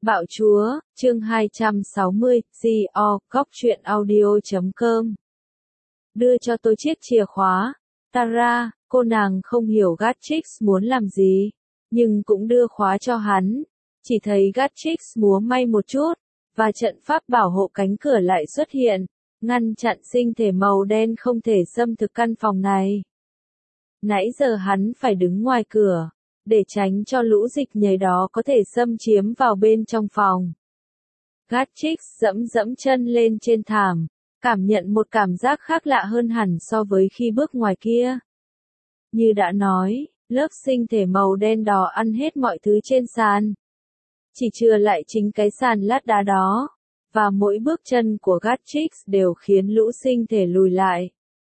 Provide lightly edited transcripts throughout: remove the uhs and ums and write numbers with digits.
Bạo Chúa, chương 260, GO, Góc Truyện Audio.com. Đưa cho tôi chiếc chìa khóa. Tara, cô nàng không hiểu Gatrix muốn làm gì, nhưng cũng đưa khóa cho hắn. Chỉ thấy Gatrix múa may một chút, và trận pháp bảo hộ cánh cửa lại xuất hiện, ngăn chặn sinh thể màu đen không thể xâm thực căn phòng này. Nãy giờ hắn phải đứng ngoài cửa, để tránh cho lũ dịch nhảy đó có thể xâm chiếm vào bên trong phòng. Gatrix dẫm chân lên trên thảm, cảm nhận một cảm giác khác lạ hơn hẳn so với khi bước ngoài kia. Như đã nói, lớp sinh thể màu đen đó ăn hết mọi thứ trên sàn. Chỉ chừa lại chính cái sàn lát đá đó, và mỗi bước chân của Gatrix đều khiến lũ sinh thể lùi lại,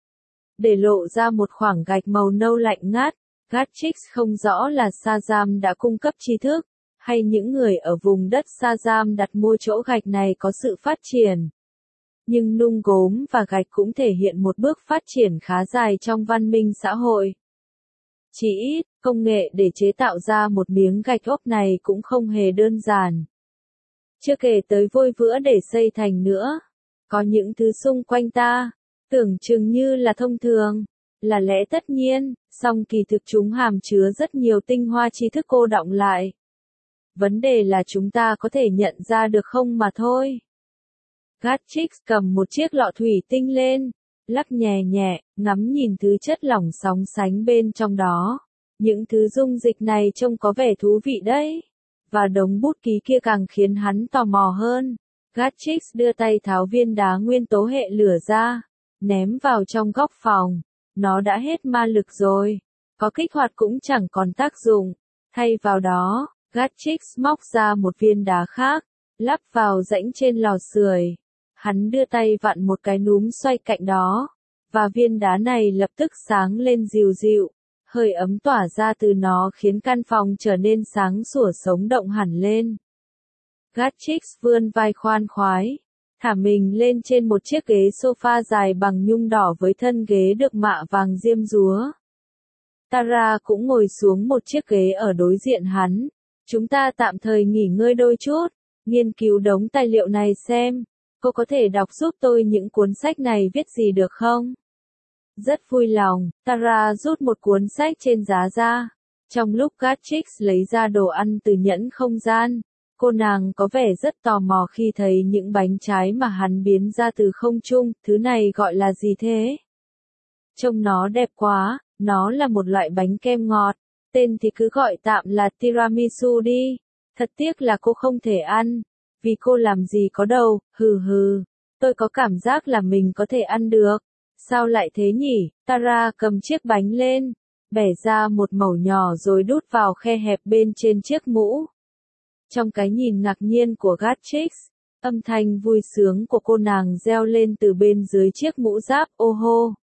để lộ ra một khoảng gạch màu nâu lạnh ngắt. Gatrix không rõ là Shazam đã cung cấp tri thức, hay những người ở vùng đất Shazam đặt mua chỗ gạch này có sự phát triển. Nhưng nung gốm và gạch cũng thể hiện một bước phát triển khá dài trong văn minh xã hội. Chỉ ít, công nghệ để chế tạo ra một miếng gạch ốp này cũng không hề đơn giản. Chưa kể tới vôi vữa để xây thành nữa. Có những thứ xung quanh ta, tưởng chừng như là thông thường, là lẽ tất nhiên, song kỳ thực chúng hàm chứa rất nhiều tinh hoa tri thức cô đọng lại. Vấn đề là chúng ta có thể nhận ra được không mà thôi. Gatrix cầm một chiếc lọ thủy tinh lên, lắc nhẹ nhẹ, ngắm nhìn thứ chất lỏng sóng sánh bên trong đó. Những thứ dung dịch này trông có vẻ thú vị đấy. Và đống bút ký kia càng khiến hắn tò mò hơn. Gatrix đưa tay tháo viên đá nguyên tố hệ lửa ra, ném vào trong góc phòng. Nó đã hết ma lực rồi, có kích hoạt cũng chẳng còn tác dụng. Thay vào đó, Gatrix móc ra một viên đá khác, lắp vào rãnh trên lò sưởi. Hắn đưa tay vặn một cái núm xoay cạnh đó, và viên đá này lập tức sáng lên dịu dịu. Hơi ấm tỏa ra từ nó khiến căn phòng trở nên sáng sủa sống động hẳn lên. Gatrix vươn vai khoan khoái, thả mình lên trên một chiếc ghế sofa dài bằng nhung đỏ với thân ghế được mạ vàng diêm dúa. Tara cũng ngồi xuống một chiếc ghế ở đối diện hắn. Chúng ta tạm thời nghỉ ngơi đôi chút, nghiên cứu đống tài liệu này xem. Cô có thể đọc giúp tôi những cuốn sách này viết gì được không? Rất vui lòng, Tara rút một cuốn sách trên giá ra. Trong lúc Gatrix lấy ra đồ ăn từ nhẫn không gian, cô nàng có vẻ rất tò mò khi thấy những bánh trái mà hắn biến ra từ không trung. Thứ này gọi là gì thế? Trông nó đẹp quá, nó là một loại bánh kem ngọt, tên thì cứ gọi tạm là tiramisu đi. Thật tiếc là cô không thể ăn, vì cô làm gì có đầu, hừ hừ. Tôi có cảm giác là mình có thể ăn được. Sao lại thế nhỉ? Tara cầm chiếc bánh lên, bẻ ra một mẩu nhỏ rồi đút vào khe hẹp bên trên chiếc mũ. Trong cái nhìn ngạc nhiên của Gatrix, âm thanh vui sướng của cô nàng reo lên từ bên dưới chiếc mũ giáp. Ô hô!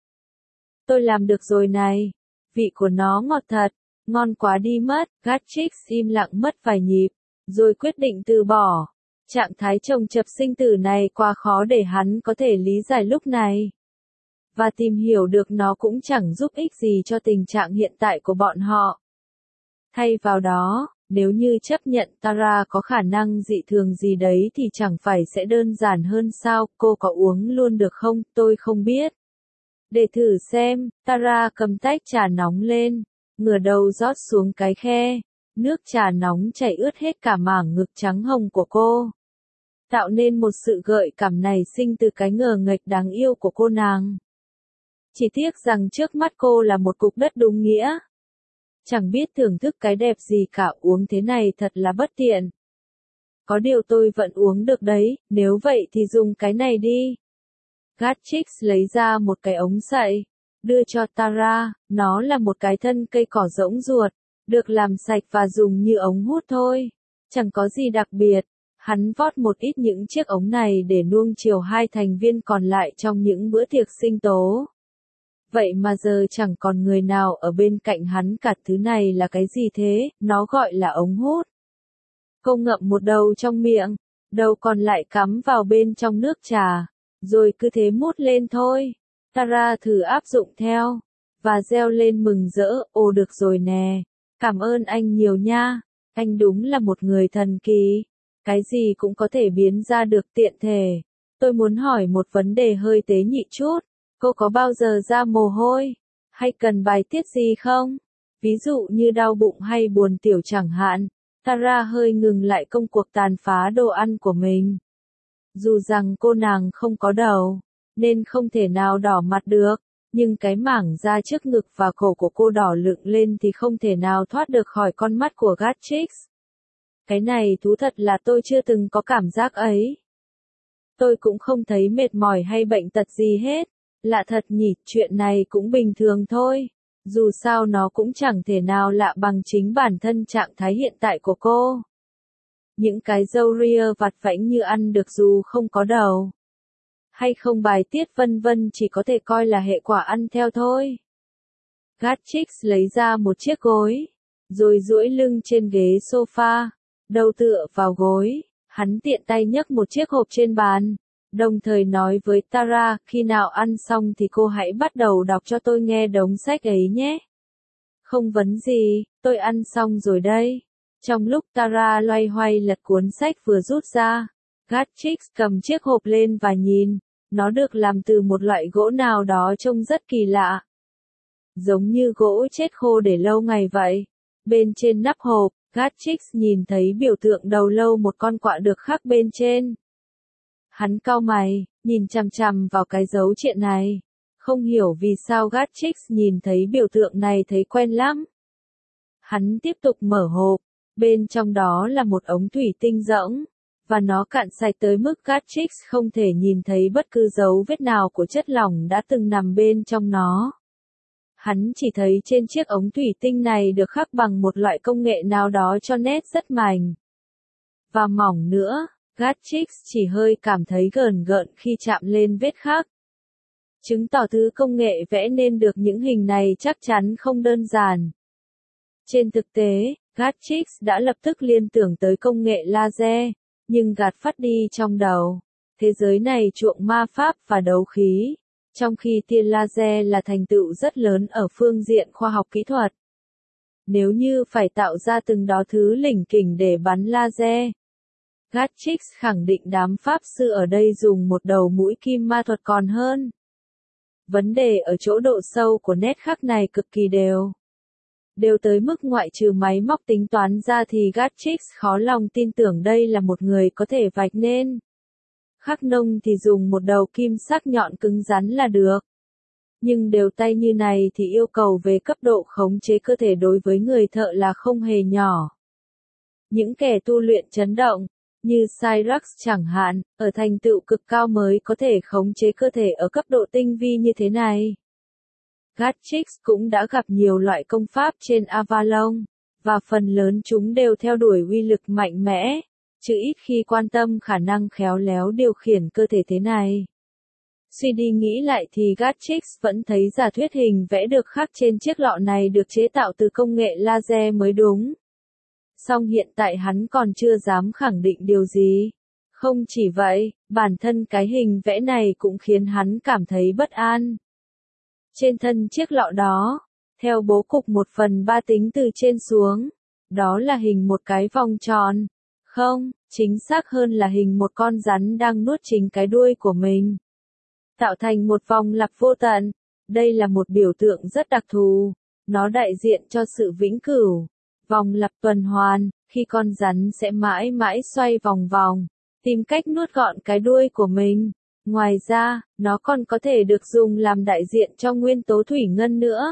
Tôi làm được rồi này! Vị của nó ngọt thật, ngon quá đi mất. Gatrix im lặng mất vài nhịp, rồi quyết định từ bỏ. Trạng thái chồng chập sinh tử này quá khó để hắn có thể lý giải lúc này. Và tìm hiểu được nó cũng chẳng giúp ích gì cho tình trạng hiện tại của bọn họ. Thay vào đó, nếu như chấp nhận Tara có khả năng dị thường gì đấy thì chẳng phải sẽ đơn giản hơn sao? Cô có uống luôn được không? Tôi không biết. Để thử xem, Tara cầm tách trà nóng lên, ngửa đầu rót xuống cái khe. Nước trà nóng chảy ướt hết cả mảng ngực trắng hồng của cô, tạo nên một sự gợi cảm nảy sinh từ cái ngờ nghệch đáng yêu của cô nàng. Chỉ tiếc rằng trước mắt cô là một cục đất đúng nghĩa. Chẳng biết thưởng thức cái đẹp gì cả, uống thế này thật là bất tiện. Có điều tôi vẫn uống được đấy, nếu vậy thì dùng cái này đi. Gatrix lấy ra một cái ống sậy, đưa cho Tara. Nó là một cái thân cây cỏ rỗng ruột, được làm sạch và dùng như ống hút thôi. Chẳng có gì đặc biệt. Hắn vót một ít những chiếc ống này để nuông chiều hai thành viên còn lại trong những bữa tiệc sinh tố. Vậy mà giờ chẳng còn người nào ở bên cạnh hắn cả. Thứ này là cái gì thế? Nó gọi là ống hút. Cô ngậm một đầu trong miệng, đầu còn lại cắm vào bên trong nước trà, rồi cứ thế mút lên thôi. Tara thử áp dụng theo, và reo lên mừng rỡ. Ồ được rồi nè, cảm ơn anh nhiều nha, anh đúng là một người thần kỳ. Cái gì cũng có thể biến ra được tiện thể. Tôi muốn hỏi một vấn đề hơi tế nhị chút. Cô có bao giờ ra mồ hôi? Hay cần bài tiết gì không? Ví dụ như đau bụng hay buồn tiểu chẳng hạn. Tara hơi ngừng lại công cuộc tàn phá đồ ăn của mình. Dù rằng cô nàng không có đầu, nên không thể nào đỏ mặt được, nhưng cái mảng da trước ngực và cổ của cô đỏ lựng lên thì không thể nào thoát được khỏi con mắt của Gatchix. Cái này thú thật là tôi chưa từng có cảm giác ấy. Tôi cũng không thấy mệt mỏi hay bệnh tật gì hết. Lạ thật nhỉ, chuyện này cũng bình thường thôi. Dù sao nó cũng chẳng thể nào lạ bằng chính bản thân trạng thái hiện tại của cô. Những cái râu ria vặt vãnh như ăn được dù không có đầu, hay không bài tiết vân vân chỉ có thể coi là hệ quả ăn theo thôi. Gatchix lấy ra một chiếc gối, rồi duỗi lưng trên ghế sofa, đầu tựa vào gối, hắn tiện tay nhấc một chiếc hộp trên bàn, đồng thời nói với Tara, khi nào ăn xong thì cô hãy bắt đầu đọc cho tôi nghe đống sách ấy nhé. Không vấn gì, tôi ăn xong rồi đây. Trong lúc Tara loay hoay lật cuốn sách vừa rút ra, Gatchix cầm chiếc hộp lên và nhìn, nó được làm từ một loại gỗ nào đó trông rất kỳ lạ. Giống như gỗ chết khô để lâu ngày vậy. Bên trên nắp hộp, Gatchix nhìn thấy biểu tượng đầu lâu một con quạ được khắc bên trên. Hắn cau mày, nhìn chằm chằm vào cái dấu triện này. Không hiểu vì sao Gatchix nhìn thấy biểu tượng này thấy quen lắm. Hắn tiếp tục mở hộp, bên trong đó là một ống thủy tinh rỗng, và nó cạn sạch tới mức Gatchix không thể nhìn thấy bất cứ dấu vết nào của chất lỏng đã từng nằm bên trong nó. Hắn chỉ thấy trên chiếc ống thủy tinh này được khắc bằng một loại công nghệ nào đó cho nét rất mảnh và mỏng nữa. Gatchix chỉ hơi cảm thấy gờn gợn khi chạm lên vết khắc. Chứng tỏ thứ công nghệ vẽ nên được những hình này chắc chắn không đơn giản. Trên thực tế, Gatchix đã lập tức liên tưởng tới công nghệ laser, nhưng gạt phắt đi trong đầu. Thế giới này chuộng ma pháp và đấu khí, trong khi tia laser là thành tựu rất lớn ở phương diện khoa học kỹ thuật. Nếu như phải tạo ra từng đó thứ lỉnh kỉnh để bắn laser, Gatchix khẳng định đám pháp sư ở đây dùng một đầu mũi kim ma thuật còn hơn. Vấn đề ở chỗ độ sâu của nét khắc này cực kỳ đều. Đều tới mức ngoại trừ máy móc tính toán ra thì Gatchix khó lòng tin tưởng đây là một người có thể vạch nên. Khắc nông thì dùng một đầu kim sắc nhọn cứng rắn là được. Nhưng đều tay như này thì yêu cầu về cấp độ khống chế cơ thể đối với người thợ là không hề nhỏ. Những kẻ tu luyện chấn động, như Cyrax chẳng hạn, ở thành tựu cực cao mới có thể khống chế cơ thể ở cấp độ tinh vi như thế này. Gatchix cũng đã gặp nhiều loại công pháp trên Avalon, và phần lớn chúng đều theo đuổi uy lực mạnh mẽ, chứ ít khi quan tâm khả năng khéo léo điều khiển cơ thể thế này. Suy đi nghĩ lại thì Gatchix vẫn thấy giả thuyết hình vẽ được khắc trên chiếc lọ này được chế tạo từ công nghệ laser mới đúng. Song hiện tại hắn còn chưa dám khẳng định điều gì. Không chỉ vậy, bản thân cái hình vẽ này cũng khiến hắn cảm thấy bất an. Trên thân chiếc lọ đó, theo bố cục 1/3 tính từ trên xuống, đó là hình một cái vòng tròn. Không, chính xác hơn là hình một con rắn đang nuốt chính cái đuôi của mình, tạo thành một vòng lặp vô tận. Đây là một biểu tượng rất đặc thù, nó đại diện cho sự vĩnh cửu, vòng lặp tuần hoàn, khi con rắn sẽ mãi mãi xoay vòng vòng, tìm cách nuốt gọn cái đuôi của mình. Ngoài ra, nó còn có thể được dùng làm đại diện cho nguyên tố thủy ngân nữa.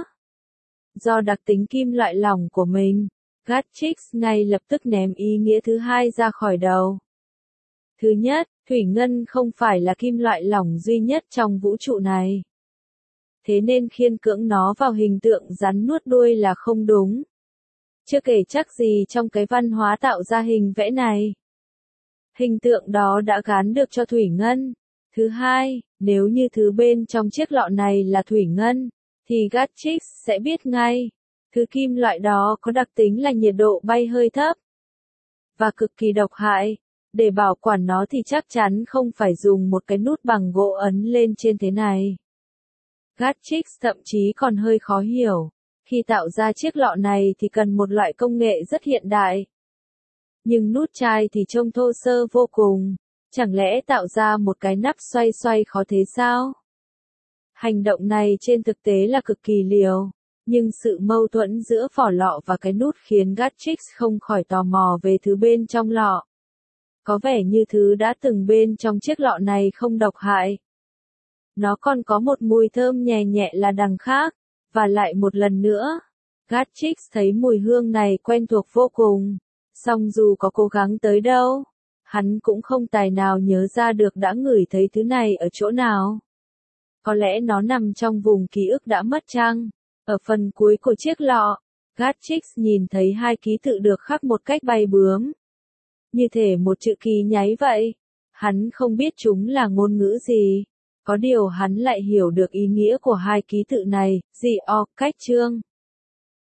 Do đặc tính kim loại lỏng của mình, Gatchix ngay lập tức ném ý nghĩa thứ hai ra khỏi đầu. Thứ nhất, thủy ngân không phải là kim loại lỏng duy nhất trong vũ trụ này. Thế nên khiên cưỡng nó vào hình tượng rắn nuốt đuôi là không đúng. Chưa kể chắc gì trong cái văn hóa tạo ra hình vẽ này, hình tượng đó đã gán được cho thủy ngân. Thứ hai, nếu như thứ bên trong chiếc lọ này là thủy ngân, thì Gatchix sẽ biết ngay. Thứ kim loại đó có đặc tính là nhiệt độ bay hơi thấp và cực kỳ độc hại. Để bảo quản nó thì chắc chắn không phải dùng một cái nút bằng gỗ ấn lên trên thế này. Gatchix thậm chí còn hơi khó hiểu. Khi tạo ra chiếc lọ này thì cần một loại công nghệ rất hiện đại. Nhưng nút chai thì trông thô sơ vô cùng. Chẳng lẽ tạo ra một cái nắp xoay xoay khó thế sao? Hành động này trên thực tế là cực kỳ liều. Nhưng sự mâu thuẫn giữa vỏ lọ và cái nút khiến Gatrix không khỏi tò mò về thứ bên trong lọ. Có vẻ như thứ đã từng bên trong chiếc lọ này không độc hại. Nó còn có một mùi thơm nhẹ nhẹ là đằng khác. Và lại một lần nữa, Gatrix thấy mùi hương này quen thuộc vô cùng. Song dù có cố gắng tới đâu, hắn cũng không tài nào nhớ ra được đã ngửi thấy thứ này ở chỗ nào. Có lẽ nó nằm trong vùng ký ức đã mất chăng? Ở phần cuối của chiếc lọ, Gatrix nhìn thấy hai ký tự được khắc một cách bay bướm. Như thể một chữ ký nháy vậy. Hắn không biết chúng là ngôn ngữ gì. Có điều hắn lại hiểu được ý nghĩa của hai ký tự này, cách chương.